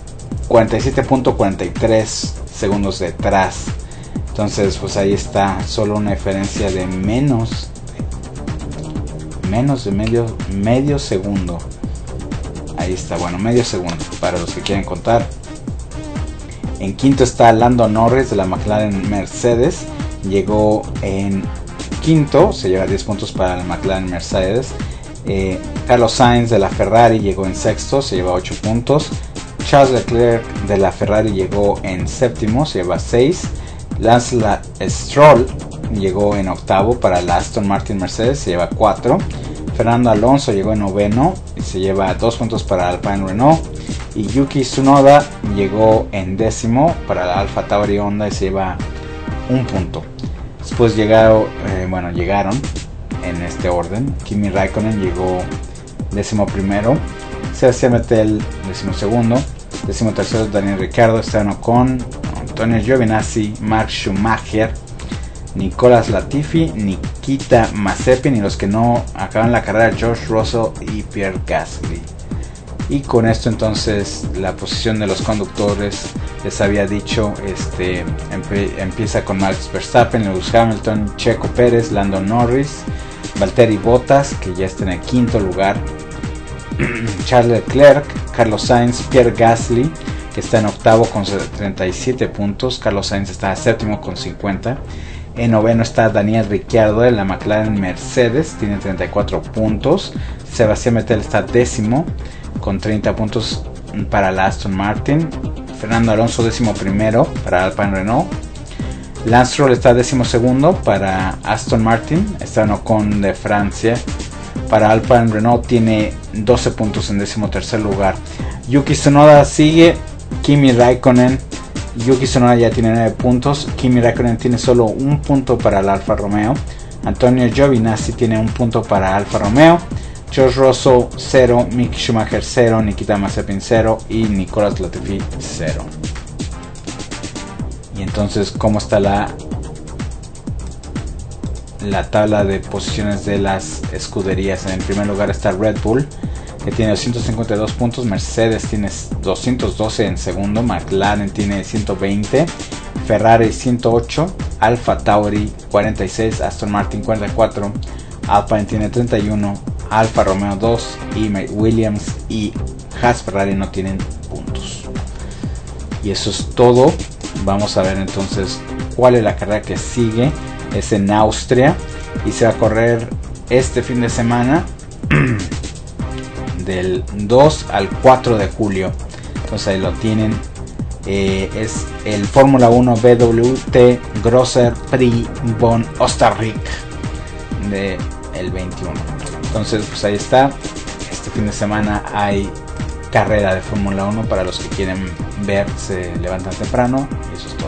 47.43 segundos detrás. Entonces pues ahí está, solo una diferencia de menos de medio segundo. Ahí está, bueno, medio segundo para los que quieren contar. En quinto está Lando Norris de la McLaren Mercedes. Llegó en quinto, se lleva 10 puntos para la McLaren Mercedes. Carlos Sainz de la Ferrari llegó en sexto, se lleva 8 puntos. Charles Leclerc de la Ferrari llegó en séptimo, se lleva 6. Lance Stroll llegó en octavo para la Aston Martin Mercedes, se lleva 4. Fernando Alonso llegó en noveno y se lleva 2 puntos para Alpine Renault. Y Yuki Tsunoda llegó en décimo para la Alfa Tauri Honda y se lleva 1 punto. Después llegaron en este orden. Kimi Raikkonen llegó 11º, Sebastián Vettel 12º, 13º Daniel Ricciardo, Esteban Ocon, Antonio Giovinazzi, Mark Schumacher, Nicolas Latifi, Nikita Mazepin y los que no acaban la carrera, George Russell y Pierre Gasly. Y con esto entonces la posición de los conductores, les había dicho, empieza con Max Verstappen, Lewis Hamilton, Checo Pérez, Lando Norris, Valtteri Bottas, que ya está en el quinto lugar, Charles Leclerc, Carlos Sainz, Pierre Gasly, que está en octavo con 37 puntos, Carlos Sainz está séptimo con 50. En noveno está Daniel Ricciardo de la McLaren Mercedes, tiene 34 puntos. Sebastián Vettel está décimo con 30 puntos para la Aston Martin. Fernando Alonso 11º para Alpine Renault. Lance Stroll está 12º para Aston Martin. Esteban Ocon de Francia para Alpine Renault tiene 12 puntos en 13º lugar. Yuki Tsunoda sigue. Kimi Raikkonen, Yuki Tsunoda ya tiene 9 puntos. Kimi Raikkonen tiene solo 1 punto para el Alfa Romeo. Antonio Giovinazzi tiene 1 punto para Alfa Romeo. George Russell 0, Mick Schumacher 0, Nikita Mazepin 0 y Nicolas Latifi 0. Y entonces, ¿cómo está la tabla de posiciones de las escuderías? En el primer lugar está Red Bull, que tiene 252 puntos. Mercedes tiene 212 en segundo. McLaren tiene 120. Ferrari 108. Alfa Tauri 46. Aston Martin 44. Alpine tiene 31. Alfa Romeo 2. Y Williams y Haas Ferrari no tienen puntos. Y eso es todo. Vamos a ver entonces cuál es la carrera que sigue. Es en Austria y se va a correr este fin de semana del 2 al 4 de julio. Entonces ahí lo tienen. Es el Fórmula 1 BWT Grosser Prix von Osterrich de el 21. Entonces pues ahí está. Este fin de semana hay carrera de Fórmula 1 para los que quieren ver, se levantan temprano y eso es todo.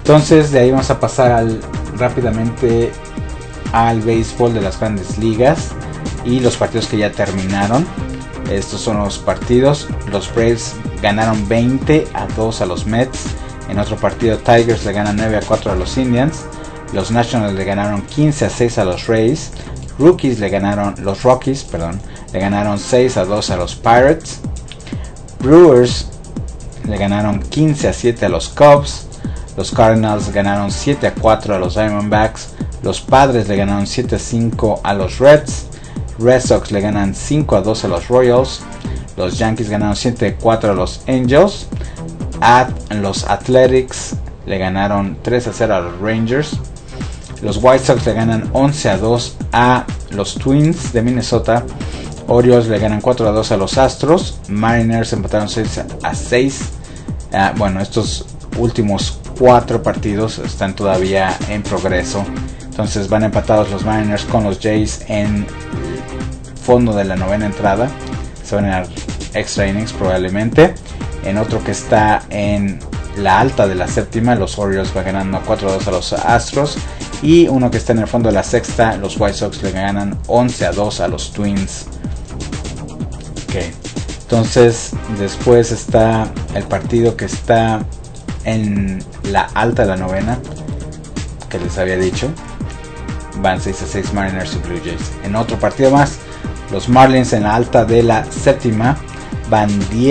Entonces de ahí vamos a pasar rápidamente al béisbol de las grandes ligas y los partidos que ya terminaron. Estos son los partidos. Los Braves ganaron 20-2 a los Mets. En otro partido Tigers le ganan 9-4 a los Indians. Los Nationals le ganaron 15-6 a los Rays. Los Rockies le ganaron 6-2 a los Pirates. Brewers le ganaron 15-7 a los Cubs. Los Cardinals ganaron 7-4 a los Diamondbacks. Los Padres le ganaron 7-5 a los Reds. Red Sox le ganan 5-2 a los Royals. Los Yankees ganaron 7-4 a los Angels. Los Athletics le ganaron 3-0 a los Rangers. Los White Sox le ganan 11-2 a los Twins de Minnesota. Orioles le ganan 4-2 a los Astros. Mariners empataron 6-6. Bueno, estos últimos 4 partidos están todavía en progreso. Entonces van empatados los Mariners con los Jays en fondo de la novena entrada. Se van a dar extra innings probablemente. En otro que está en la alta de la séptima, los Orioles van ganando 4-2 a los Astros. Y uno que está en el fondo de la sexta, los White Sox le ganan 11-2 a los Twins. Okay. Entonces después está el partido que está en la alta de la novena, que les había dicho. Van 6-6 Mariners y Blue Jays. En otro partido más, los Marlins en la alta de la séptima van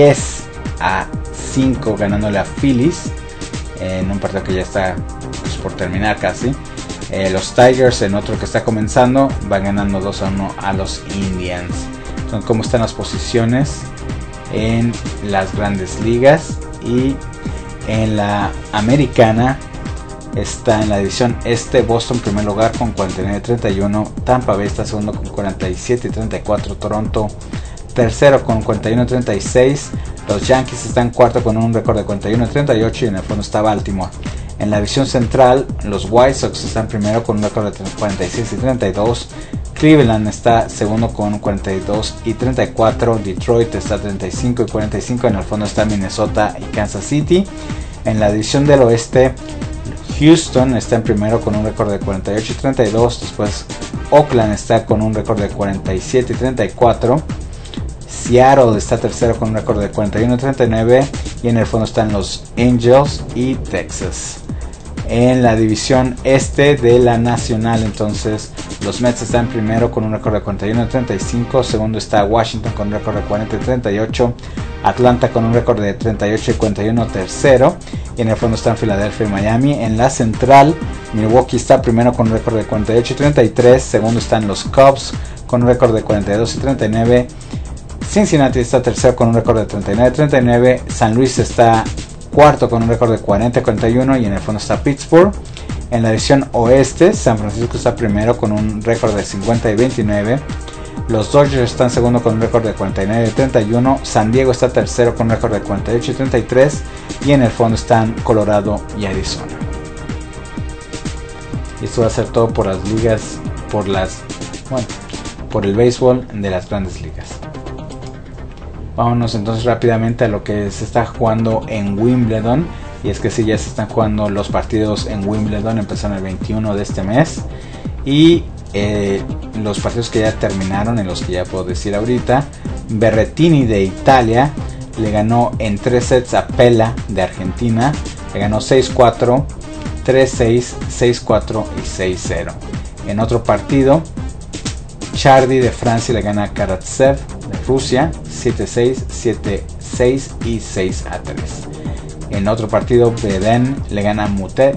10-5 ganándole a Phillies en un partido que ya está pues, por terminar casi. Los Tigers en otro que está comenzando van ganando 2-1 a los Indians. Entonces, ¿cómo están las posiciones en las grandes ligas? Y en la americana está en la división este, Boston en primer lugar con 49-31, Tampa Bay está segundo con 47-34, Toronto tercero con 41-36, los Yankees están cuarto con un récord de 41-38 y en el fondo está Baltimore. En la división central, los White Sox están primero con un récord de 46-32, Cleveland está segundo con 42-34, Detroit está 35-45, en el fondo está Minnesota y Kansas City. En la división del oeste, Houston está en primero con un récord de 48-32, después Oakland está con un récord de 47-34, Seattle está tercero con un récord de 41-39 y en el fondo están los Angels y Texas. En la división este de la nacional, entonces los Mets están primero con un récord de 41-35, segundo está Washington con un récord de 40-38, Atlanta con un récord de 38-41 tercero y en el fondo están Filadelfia y Miami. En la central, Milwaukee está primero con un récord de 48-33, segundo están los Cubs con un récord de 42-39, Cincinnati está tercero con un récord de 39-39, San Luis está cuarto con un récord de 40-41 y en el fondo está Pittsburgh. En la división oeste, San Francisco está primero con un récord de 50-29, los Dodgers están segundo con un récord de 49-31, San Diego está tercero con un récord de 48-33 y en el fondo están Colorado y Arizona. Y esto va a ser todo por las ligas, por el béisbol de las grandes ligas. Vámonos entonces rápidamente a lo que se está jugando en Wimbledon. Y es que sí, ya se están jugando los partidos en Wimbledon. Empezaron el 21 de este mes. Y los partidos que ya terminaron, en los que ya puedo decir ahorita. Berrettini de Italia le ganó en 3 sets a Pella de Argentina. Le ganó 6-4, 3-6, 6-4 y 6-0. En otro partido, Chardy de Francia le gana a Karatsev de Rusia 7-6, 7-6 y 6-3. En otro partido, Beden le gana a Mutet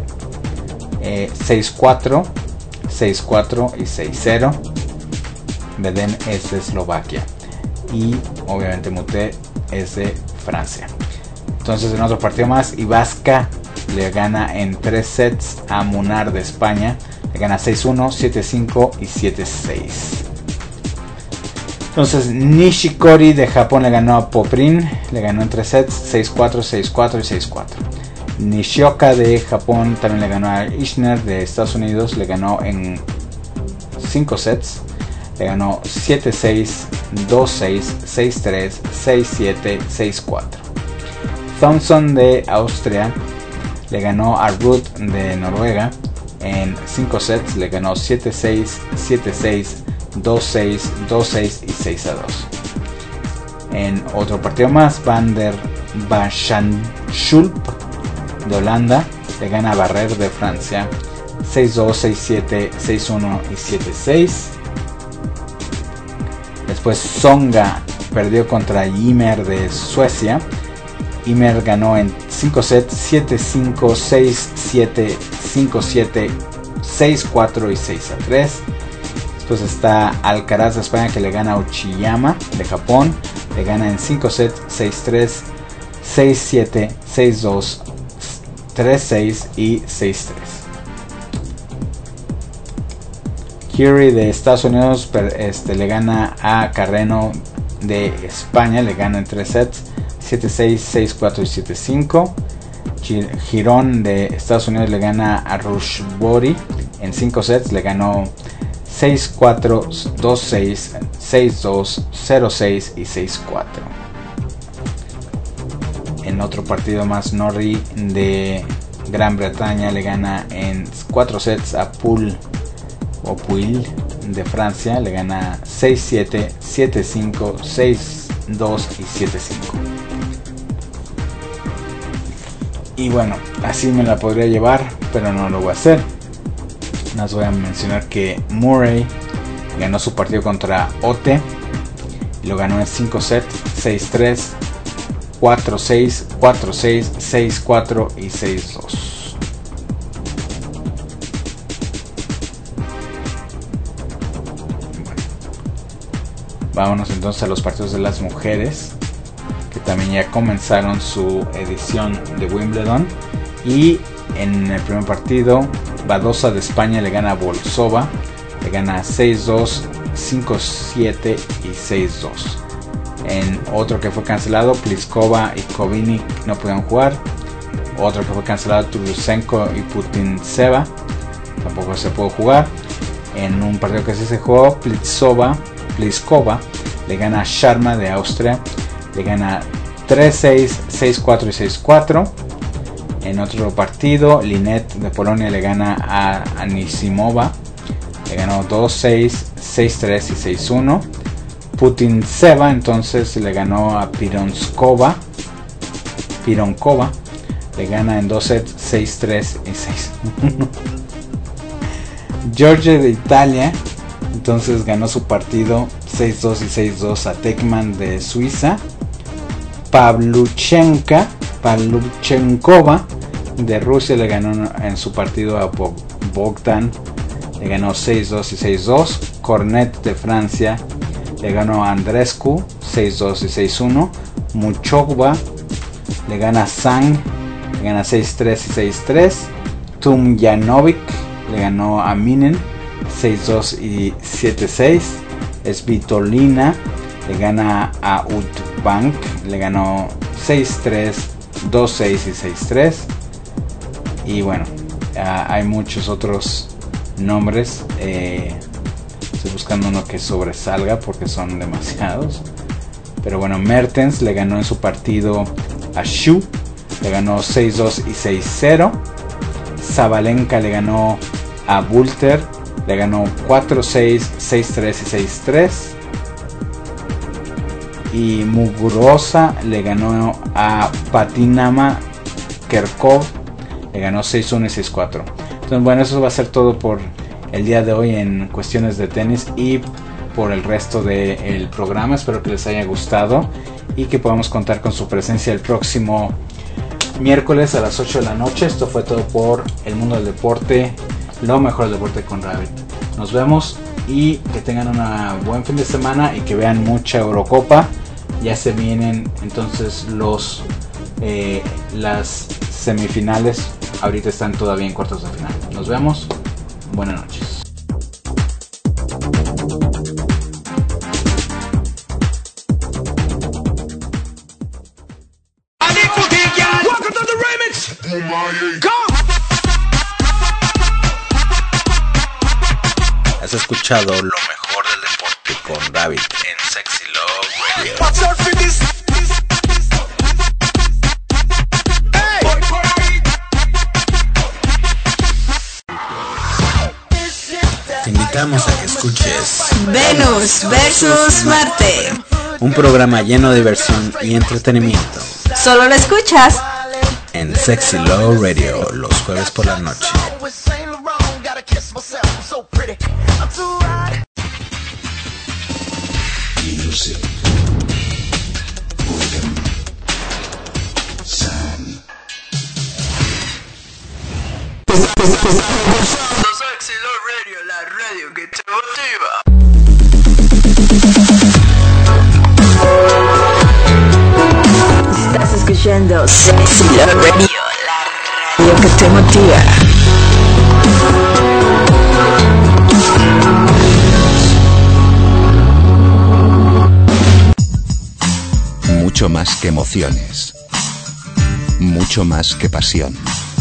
6-4, 6-4 y 6-0. Beden es de Eslovaquia y obviamente Mutet es de Francia. Entonces en otro partido más, Ibasca le gana en 3 sets a Munar de España. Le gana 6-1, 7-5 y 7-6. Entonces Nishikori de Japón le ganó a Poprin. Le ganó en 3 sets, 6-4, 6-4 y 6-4. Nishioka de Japón también le ganó a Isner de Estados Unidos. Le ganó en 5 sets. Le ganó 7-6, 2-6, 6-3, 6-7, 6-4. Thompson de Austria le ganó a Ruth de Noruega en 5 sets, le ganó 7-6, 7-6, 2-6, 2-6 y 6-2. En otro partido más, Van der Waschenschulp de Holanda le gana a Barrer de Francia 6-2, 6-7, 6-1 y 7-6. Después Tsonga perdió contra Ymer de Suecia. Ymer ganó en 5 sets, 7-5, 6-7, 5-7, 6-4 y 6-3. Después está Alcaraz de España, que le gana a Uchiyama de Japón. Le gana en 5 sets, 6-3, 6-7, 6-2, 3-6 y 6-3. Curie de Estados Unidos le gana a Carreno de España. Le gana en 3 sets, 7-6, 6-4 y 7-5. Girón de Estados Unidos le gana a Rushbori en 5 sets. Le ganó 6-4, 2-6, 6-2, 0-6 y 6-4. En otro partido más, Norrie de Gran Bretaña le gana en 4 sets a Puil de Francia. Le gana 6-7, 7-5, 6-2 y 7-5. Y bueno, así me la podría llevar, pero no lo voy a hacer. Nos voy a mencionar que Murray ganó su partido contra Ote y lo ganó en 5 sets, 6-3, 4-6, 4-6, 6-4 y 6-2. Bueno, vámonos entonces a los partidos de las mujeres, que también ya comenzaron su edición de Wimbledon. Y en el primer partido, Badosa de España le gana a Bolsova, le gana 6-2, 5-7 y 6-2. En otro que fue cancelado, Pliskova y Kovinic no pudieron jugar. Otro que fue cancelado, Turusenko y Putintseva tampoco se pudo jugar. En un partido que sí se jugó, Pliskova le gana a Sharma de Austria, le gana 3-6, 6-4 y 6-4. En otro partido, Linette de Polonia le gana a Anisimova, le ganó 2-6, 6-3 y 6-1. Putintseva entonces le ganó a Pironkova, le gana en 2 sets, 6-3 y 6-1. Georgia de Italia entonces ganó su partido 6-2 y 6-2 a Tekman de Suiza. Pavluchenkova de Rusia le ganó en su partido a Bogdan, le ganó 6-2 y 6-2. Cornet de Francia le ganó a Andrescu 6-2 y 6-1. Muchova le gana a Sang, le gana 6-3 y 6-3. Tumjanovic le ganó a Minen 6-2 y 7-6. Svitolina le gana a Utbank, le ganó 6-3, 2-6 y 6-3. Y bueno, hay muchos otros nombres. Estoy buscando uno que sobresalga porque son demasiados. Pero bueno, Mertens le ganó en su partido a Shu, le ganó 6-2 y 6-0. Sabalenka le ganó a Bulter, le ganó 4-6, 6-3 y 6-3. Y Muguruza le ganó a Patinama Kerkov, le ganó 6-1 y 6-4. Entonces bueno, eso va a ser todo por el día de hoy en cuestiones de tenis y por el resto del programa. Espero que les haya gustado y que podamos contar con su presencia el próximo miércoles a las 8 de la noche. Esto fue todo por El Mundo del Deporte, lo mejor del deporte con Rabbit. Nos vemos y que tengan un buen fin de semana y que vean mucha Eurocopa. Ya se vienen entonces las semifinales. Ahorita están todavía en cuartos de final. Nos vemos. Buenas noches. Has escuchado lo mejor del deporte con David en Sexy Love Radio. invitamos a que escuches Venus versus Marte, un programa lleno de diversión y entretenimiento. Solo lo escuchas en Sexy Low Radio los jueves por la noche. Music, Rhythm, Sound. Sexy Low Radio, la radio que te motiva. Estás escuchando Sexy Low Radio, la radio que te motiva. Mucho más que emociones, mucho más que pasión.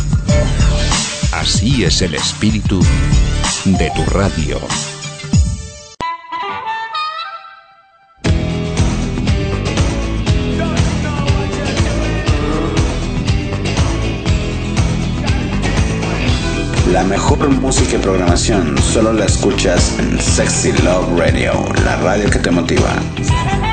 Así es el espíritu de tu radio. La mejor música y programación solo la escuchas en Sexy Love Radio, la radio que te motiva.